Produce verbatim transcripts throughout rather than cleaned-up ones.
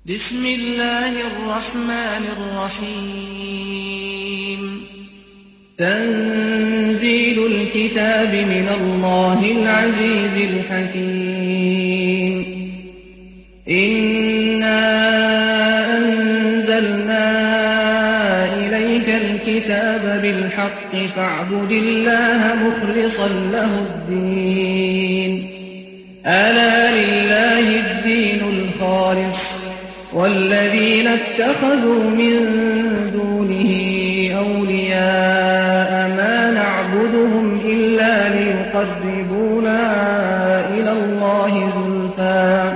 بسم الله الرحمن الرحيم تنزيل الكتاب من الله العزيز الحكيم إنا أنزلنا إليك الكتاب بالحق فاعبد الله مخلصا له الدين ألا لله الدين الخالص والذين اتخذوا من دونه أولياء ما نعبدهم إلا ليقربونا إلى الله زلفى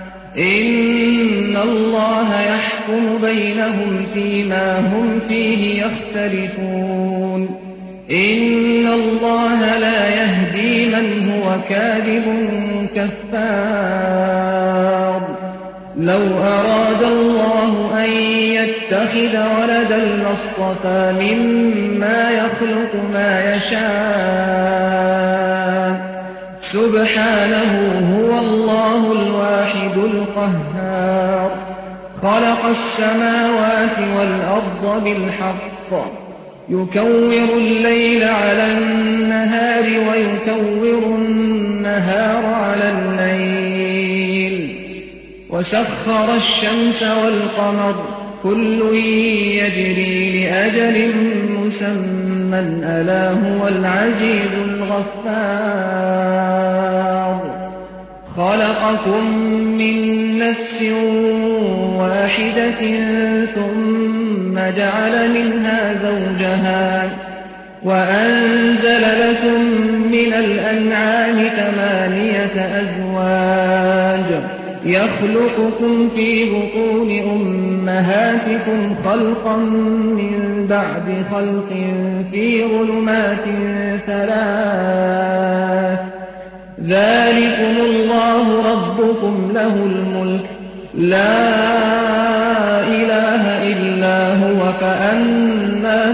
إن الله يحكم بينهم فيما هم فيه يختلفون إن الله لا يهدي من هو كاذب كفار لو أراد الله أن يتخذ ولدا لاصطفى مما يخلق ما يشاء سبحانه هو الله الواحد القهار خلق السماوات والأرض بالحق يكور الليل على النهار ويكور النهار على الليل وسخر الشمس والقمر كل يجري لأجل مسمى ألا هو العزيز الغفار خلقكم من نفس واحدة ثم جعل منها زوجها وأنزل لكم من الأنعام ثمانية أزواج يخلقكم في بطون أمهاتكم خلقا من بعد خلق في ظلمات ثلاث ذلكم الله ربكم له الملك لا إله إلا هو فأنى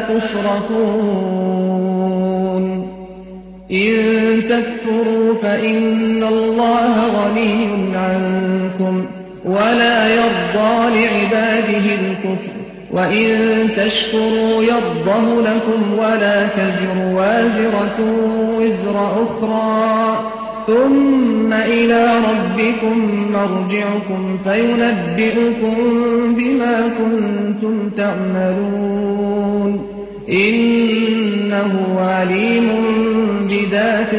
تصرفون إن تكفروا فإن الله غني عنكم ولا يرضى لعباده الكفر وإن تشكروا يرضه لكم ولا تزر وازرة وزر أخرى ثم إلى ربكم مرجعكم فينبئكم بما كنتم تعملون إنه عليم بذات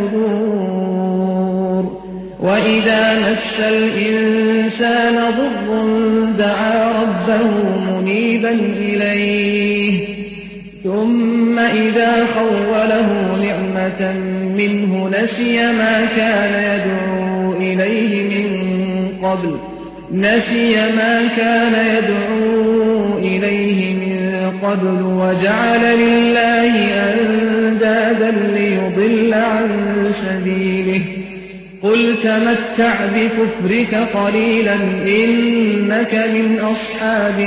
الصدور وإذا مس الإنسان ضر دعا ربه منيبا إليه ثم إذا خوله نعمة منه نسي ما كان يدعو إليه من قبل نسي ما كان يدعو إليه من قبل وجعل لله أندادا ليضل عن سبيله قل تمتع بكفرك قليلا إنك من أصحاب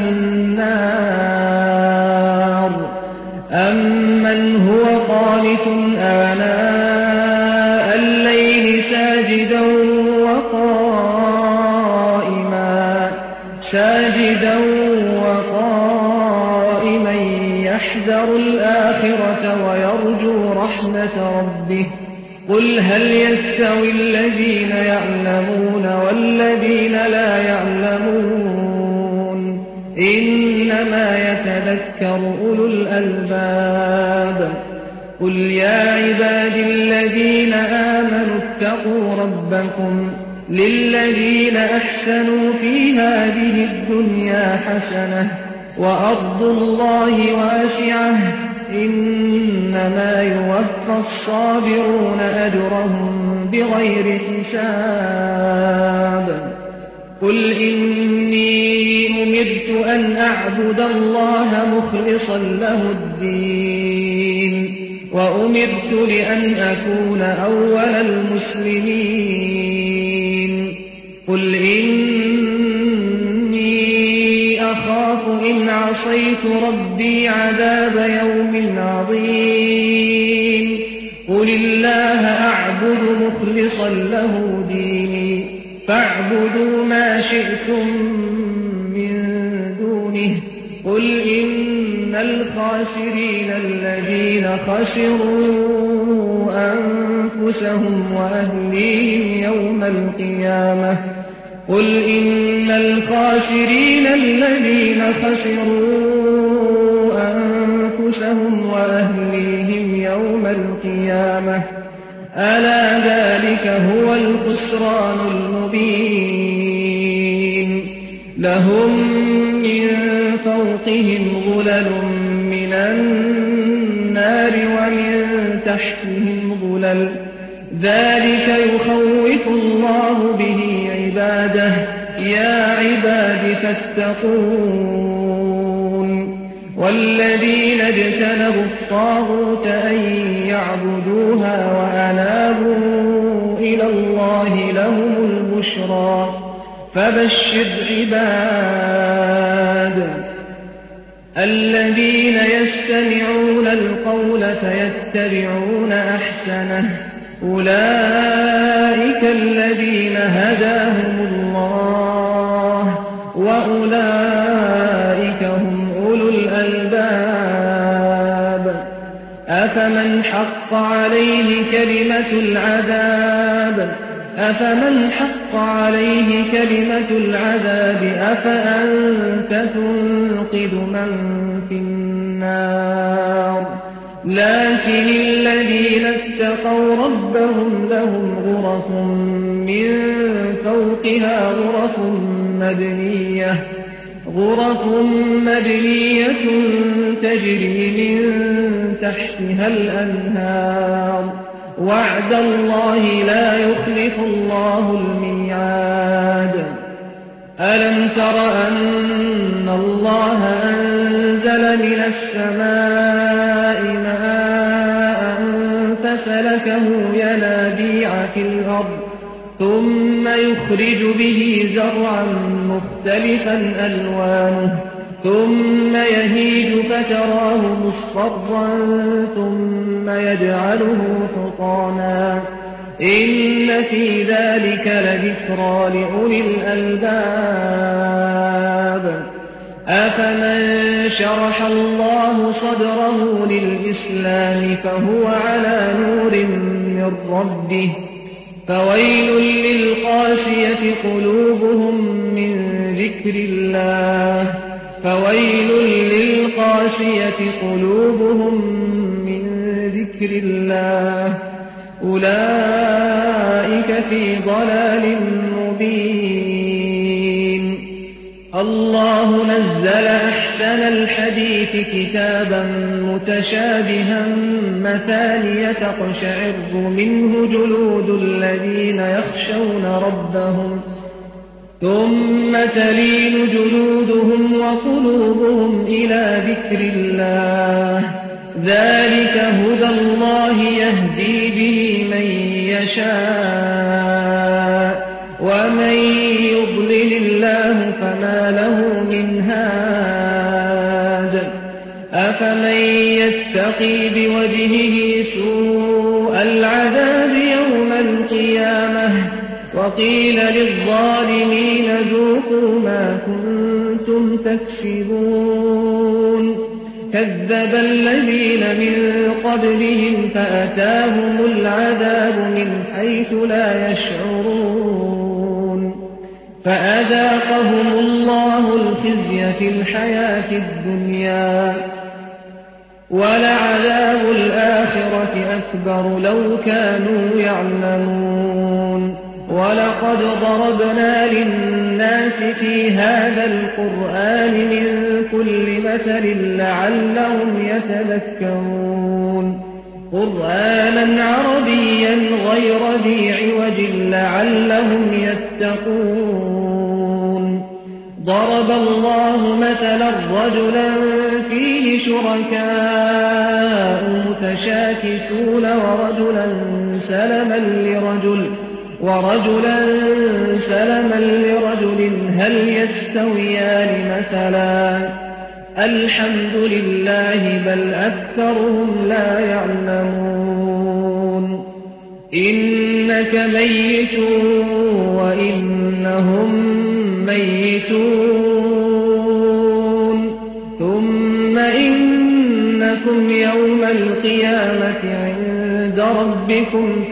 النار أمن هو قانت آناء الليل ساجدا وقائما ساجدا وقائما يحذر الآخرة ويرجو رحمة ربه قل هل يستوي الذين يعلمون والذين لا يعلمون إنما يتذكر أولو الألباب قل يا عبادي الذين آمنوا اتقوا ربكم للذين أحسنوا في هذه الدنيا حسنة وأرض الله واسعة إنما يوفى الصابرون أجرهم بغير حساب قل إني أمرت أن أعبد الله مخلصا له الدين وأمرت لأن أكون أول المسلمين قل إني أخاف إن عصيت ربي عذاب يوم عظيم قل الله أعبد مخلصا له ديني فاعبدوا ما شئتم دونه قل إن الخاسرين الذين خسروا أنفسهم وأهليهم يوم القيامة قل إن الخاسرين الذين خسروا أنفسهم وأهليهم يوم القيامة ألا ذلك هو الخسران المبين لهم من فوقهم ظلل من النار ومن تحتهم ظلل ذلك يخوف الله به عباده يا عباد فاتقون والذين اجتنبوا الطاغوت أن يعبدوها وأنابوا إلى الله لهم البشرى فبشر عباد الذين يستمعون القول فيتبعون أحسنه أولئك الذين هداهم الله وأولئك هم أولو الألباب أفمن حق عليه كلمة العذاب أفمن حق عليه كلمة العذاب أفأنت تنقذ من في النار لكن الذين اتقوا ربهم لهم غرف من فوقها غرف مبنية غرف مبنية تجري من تحتها الأنهار وعد الله لا يخلف الله الميعاد ألم تر أن الله أنزل من السماء ماء فسلكه ينابيع في الأرض ثم يخرج به زرعا مختلفا ألوانه ثم يهيج فتراه مصفرا ثم يجعله حطاما إن في ذلك لذكرى لأولي الألباب أفمن شرح الله صدره للإسلام فهو على نور من ربه فويل للقاسية قلوبهم من ذكر الله فويل للقاسية قلوبهم من ذكر الله أولئك في ضلال مبين الله نزل أحسن الحديث كتابا متشابها مثانية تقشعر منه جلود الذين يخشون ربهم ثم تلين جلودهم وقلوبهم إلى ذكر الله ذلك هدى الله يهدي به من يشاء ومن يضلل الله فما له من هاد أفمن يتقي بوجهه سوء العذاب يوم القيامة وقيل للظالمين ذوقوا ما كنتم تكسبون كذب الذين من قبلهم فأتاهم العذاب من حيث لا يشعرون فأذاقهم الله الخزي في الحياة الدنيا ولعذاب الآخرة أكبر لو كانوا يعلمون ولقد ضربنا للناس في هذا القرآن من كل مثل لعلهم يتذكرون قرآنا عربيا غير ذي عوج لعلهم يتقون ضرب الله مثلا رجلا فيه شركاء متشاكسون ورجلا سلما لرجل ورجلا سلما لرجل هل يستويان مثلا الحمد لله بل أكثرهم لا يعلمون إنك ميت وإنهم ميتون أنكم يوم القيامة عند ربكم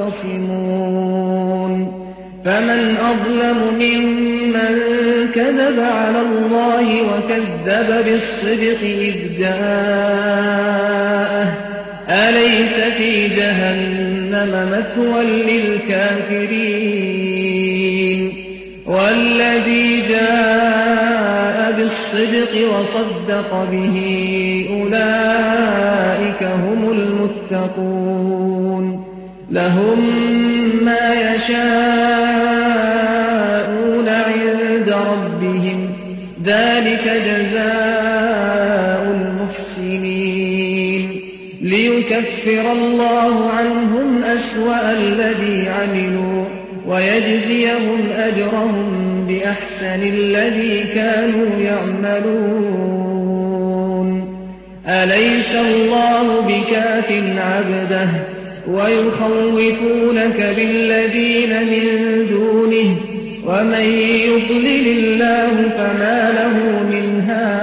تختصمون فمن أظلم ممن كذب على الله وكذب بالصدق إذ جاءه أليس في جهنم مثوى للكافرين والذي جاء بالصدق وصدق به أولئك هم المتقون لهم ما يشاءون عند ربهم ذلك جزاء المحسنين ليكفر الله عنهم أسوأ الذي عملوا ويجزيهم أجرهم بأحسن الذي كانوا يعملون أليس الله بكاف عبده ويخوفونك بالذين من دونه ومن يضلل الله فما له من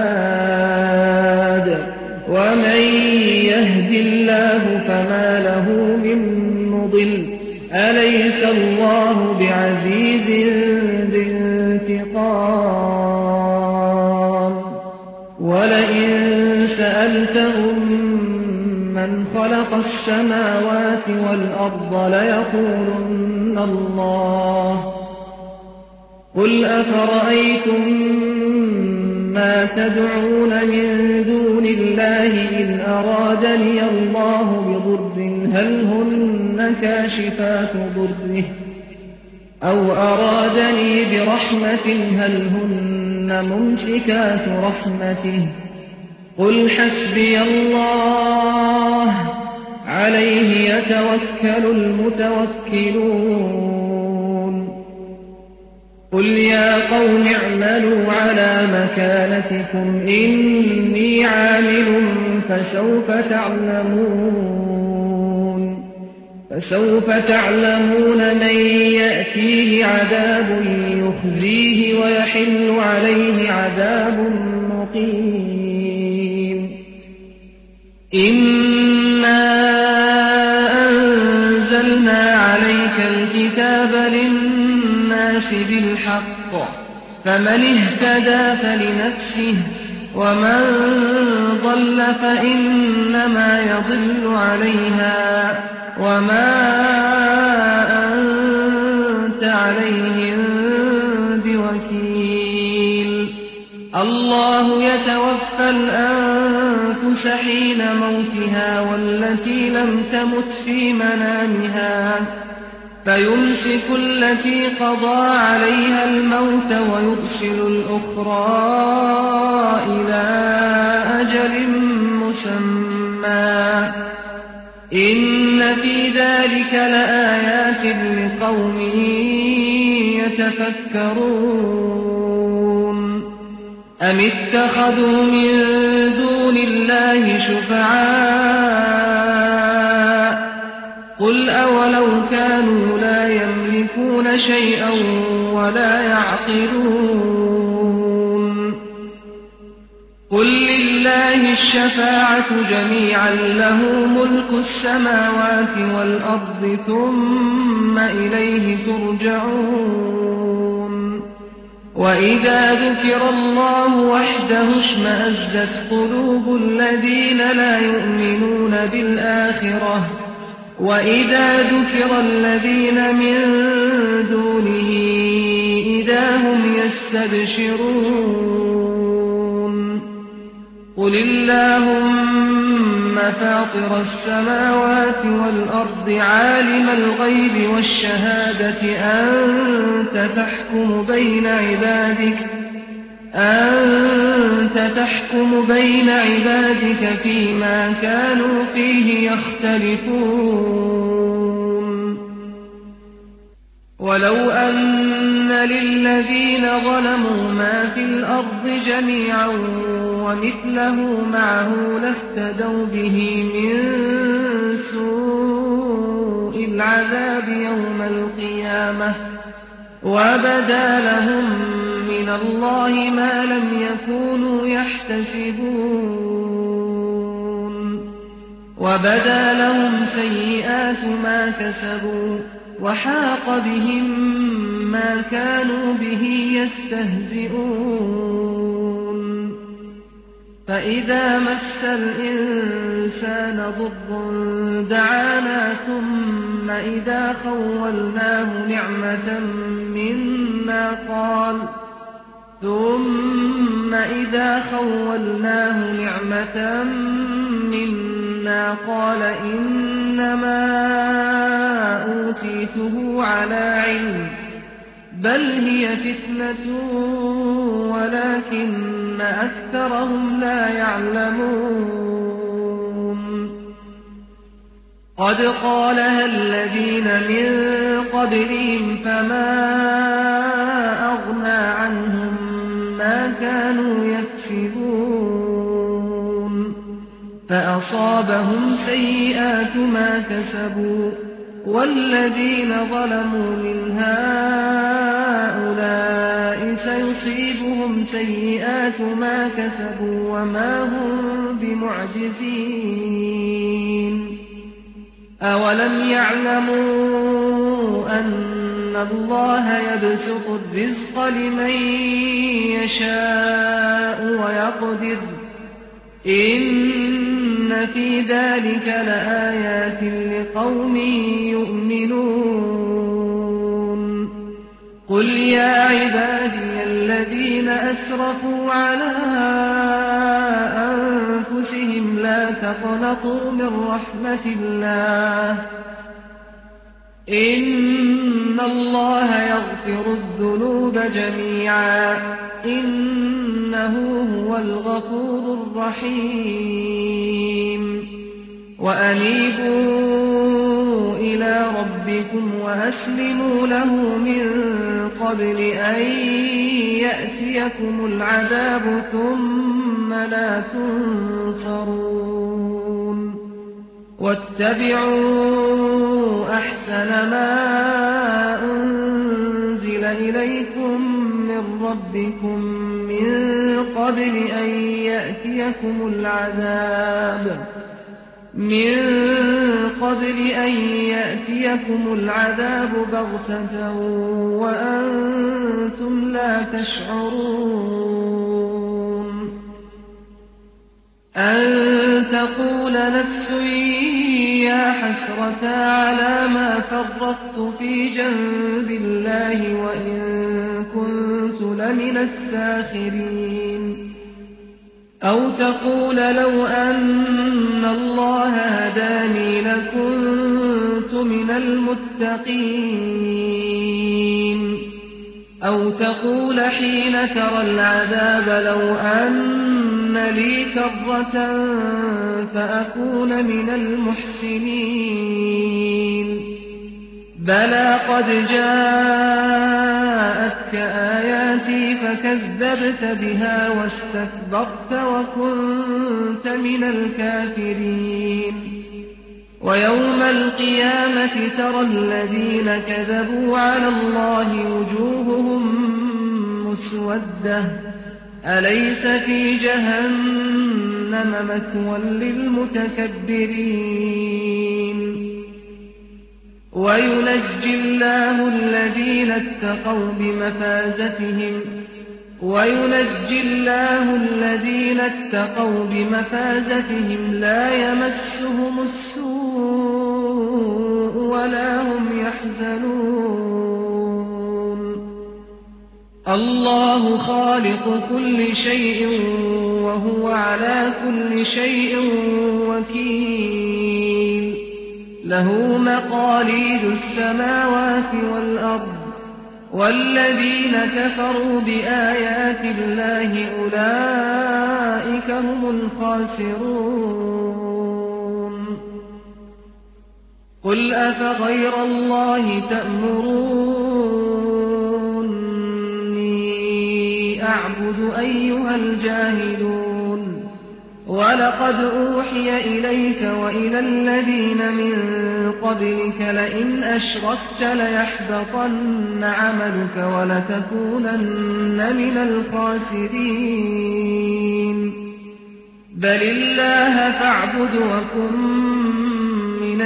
هاد ومن يهد الله فما له من مضل أليس الله بعزيز ذي انتقام ولئن سألتهم من خلق السماوات والأرض ليقولن الله قل أفرأيتم ما تدعون من دون الله إن أرادني الله بضر هل هن كاشفات ضره أو أرادني برحمة هل هن ممسكات رحمته قل حسبي الله عليه يتوكل المتوكلون قل يا قوم اعملوا على مكانتكم إني عامل فسوف تعلمون فسوف تعلمون من يأتيه عذاب يخزيه ويحل عليه عذاب مقيم إنا أنزلنا عليك الكتاب للناس بالحق فمن اهتدى فلنفسه ومن ضل فإنما يضل عليها وما أنت عليهم بوكيل الله يتوفى الأنفس حين موتها والتي لم تمت في منامها فيمسك التي قضى عليها الموت ويرسل الأخرى إلى أجل مسمى إن في ذلك لآيات لقوم يتفكرون أم اتخذوا من دون الله شفعاء قل أولو كانوا لا يملكون شيئا ولا يعقلون قل لله الشفاعة جميعا له ملك السماوات والأرض ثم إليه ترجعون وإذا ذكر الله وحده اشمأزت قلوب الذين لا يؤمنون بالآخرة وإذا ذكر الذين من دونه إذا هم يستبشرون قل اللهم فاطر السماوات والأرض عالم الغيب والشهادة أنت تحكم بين عبادك أنت تحكم بين عبادك فيما كانوا فيه يختلفون ولو أن للذين ظلموا ما في الأرض جميعا ومثله معه لافتدوا به من سوء العذاب يوم القيامة وبدا لهم من الله ما لم يكونوا يحتسبون وبدا لهم سيئات ما كسبوا وحاق بهم ما كانوا به يستهزئون فإذا مس الإنسان ضر دعانا ثم إذا خولناه نعمة منا قال ثم إذا خولناه نعمة منا قال إنما أوتيته على علم بل هي فتنة ولكن أكثرهم لا يعلمون قد قالها الذين من قبلهم فما أغنى عنهم ما كانوا يكسبون فأصابهم سيئات ما كسبوا والذين ظلموا من هؤلاء سيصيبهم سيئات ما كسبوا وما هم بمعجزين أولم يعلموا أن الله يبسط الرزق لمن يشاء ويقدر إن في ذلك لآيات لقوم يؤمنون قل يا عبادي الذين أسرفوا على أنفسهم لا تقنطوا من رحمة الله إن الله يغفر الذنوب جميعا إنه هو الغفور الرحيم وأنيبوا إلى ربكم وأسلموا له من قبل أن يأتيكم العذاب ثم لا تنصرون واتبعوا أحسن ما أنزل إليكم من ربكم من قبل أن يأتيكم العذاب من قبل أن يأتيكم العذاب بغتة وأنتم لا تشعرون أن تقول نفس يا حسرة على ما فرطت في جنب الله وإن كنت لمن الساخرين أو تقول لو أن الله هداني لكنت من المتقين أو تقول حين ترى العذاب لو أن لي كرة فأكون من المحسنين بلى قد جاءتك آياتي فكذبت بها واستكبرت وكنت من الكافرين ويوم القيامة ترى الذين كذبوا على الله وجوههم مسودة أليس في جهنم مثوى للمتكبرين وينجي الله الذين اتقوا بمفازتهم وينجي الله الذين اتقوا بمفازتهم لا يمسهم السوء ولا هم يحزنون الله خالق كل شيء وهو على كل شيء وكيل له مقاليد السماوات والأرض والذين كفروا بآيات الله أولئك هم الخاسرون قل أفغير الله تأمروني أعبد أيها الجاهلون ولقد أوحي إليك وإلى الذين من قبلك لئن أشركت ليحبطن عملك ولتكونن من الخاسرين بل الله فاعبد وكن من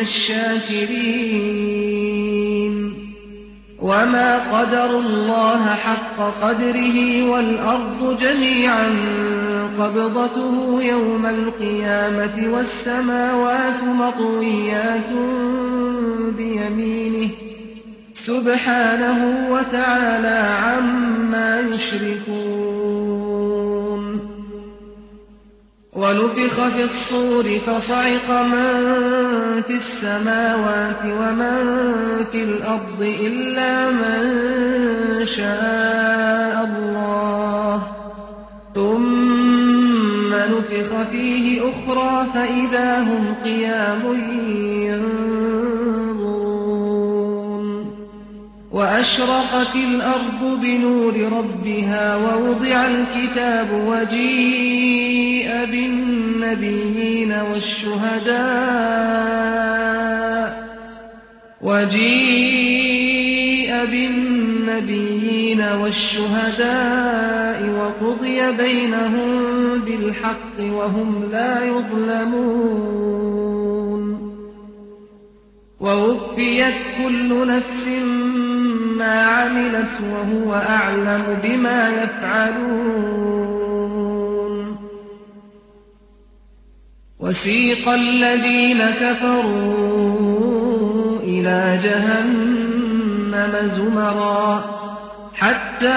الشاكرين وما قدروا الله حق قدره والأرض جميعا قبضته يوم القيامة والسماوات مطويات بيمينه سبحانه وتعالى عما يشركون ونفخ في الصور فصعق من في السماوات ومن في الأرض إلا من شاء الله ثم نفخ فيه أخرى فإذا هم قيام ينظرون وأشرقت الأرض بنور ربها ووضع الكتاب وجيء بالنبيين والشهداء وجيء بالنبيين والشهداء وقضي بينهم بالحق وهم لا يظلمون ووفيت كل نفس ما عملت وهو أعلم بما يفعلون وسيق الذين كفروا إلى جهنم زمرا حتى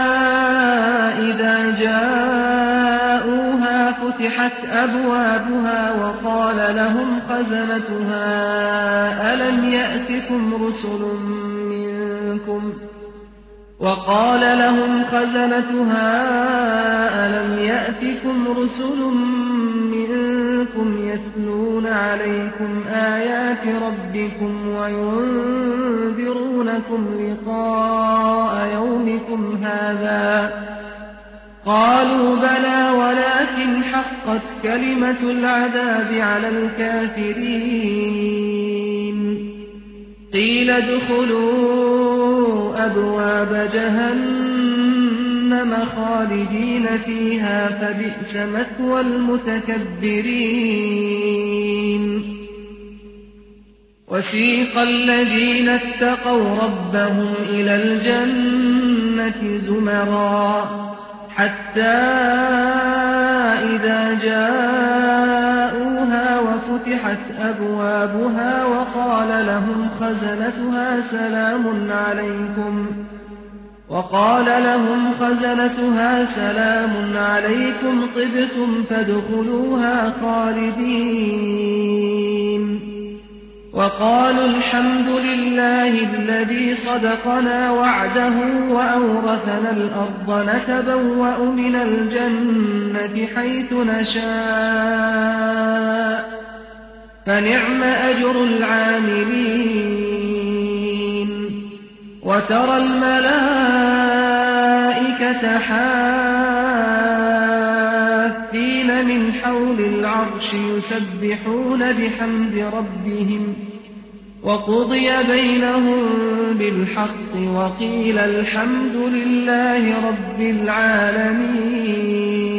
إذا جاءوها فتحت أبوابها وقال لهم خزنتها ألم يأتكم رسل منكم وقال لهم خزنتها ألم يأتكم رسل منكم يتلون عليكم آيات ربكم وينذرونكم لقاء يومكم هذا قالوا بلى ولكن حقت كلمة العذاب على الكافرين قيل ادخلوا أبواب جهنم خالدين فيها فبئس مثوى المتكبرين وسيق الذين اتقوا ربهم إلى الجنة زمرا حتى إذا جاءوها وفتحت أبوابها وقال لهم خزنتها سلام عليكم وقال لهم خزنتها سلام عليكم طبتم فادخلوها خالدين وقالوا الحمد لله الذي صدقنا وعده وأورثنا الأرض نتبوأ من الجنة حيث نشاء فنعم أجر العاملين وترى الملائكة حافين من حول العرش يسبحون بحمد ربهم وقضي بينهم بالحق وقيل الحمد لله رب العالمين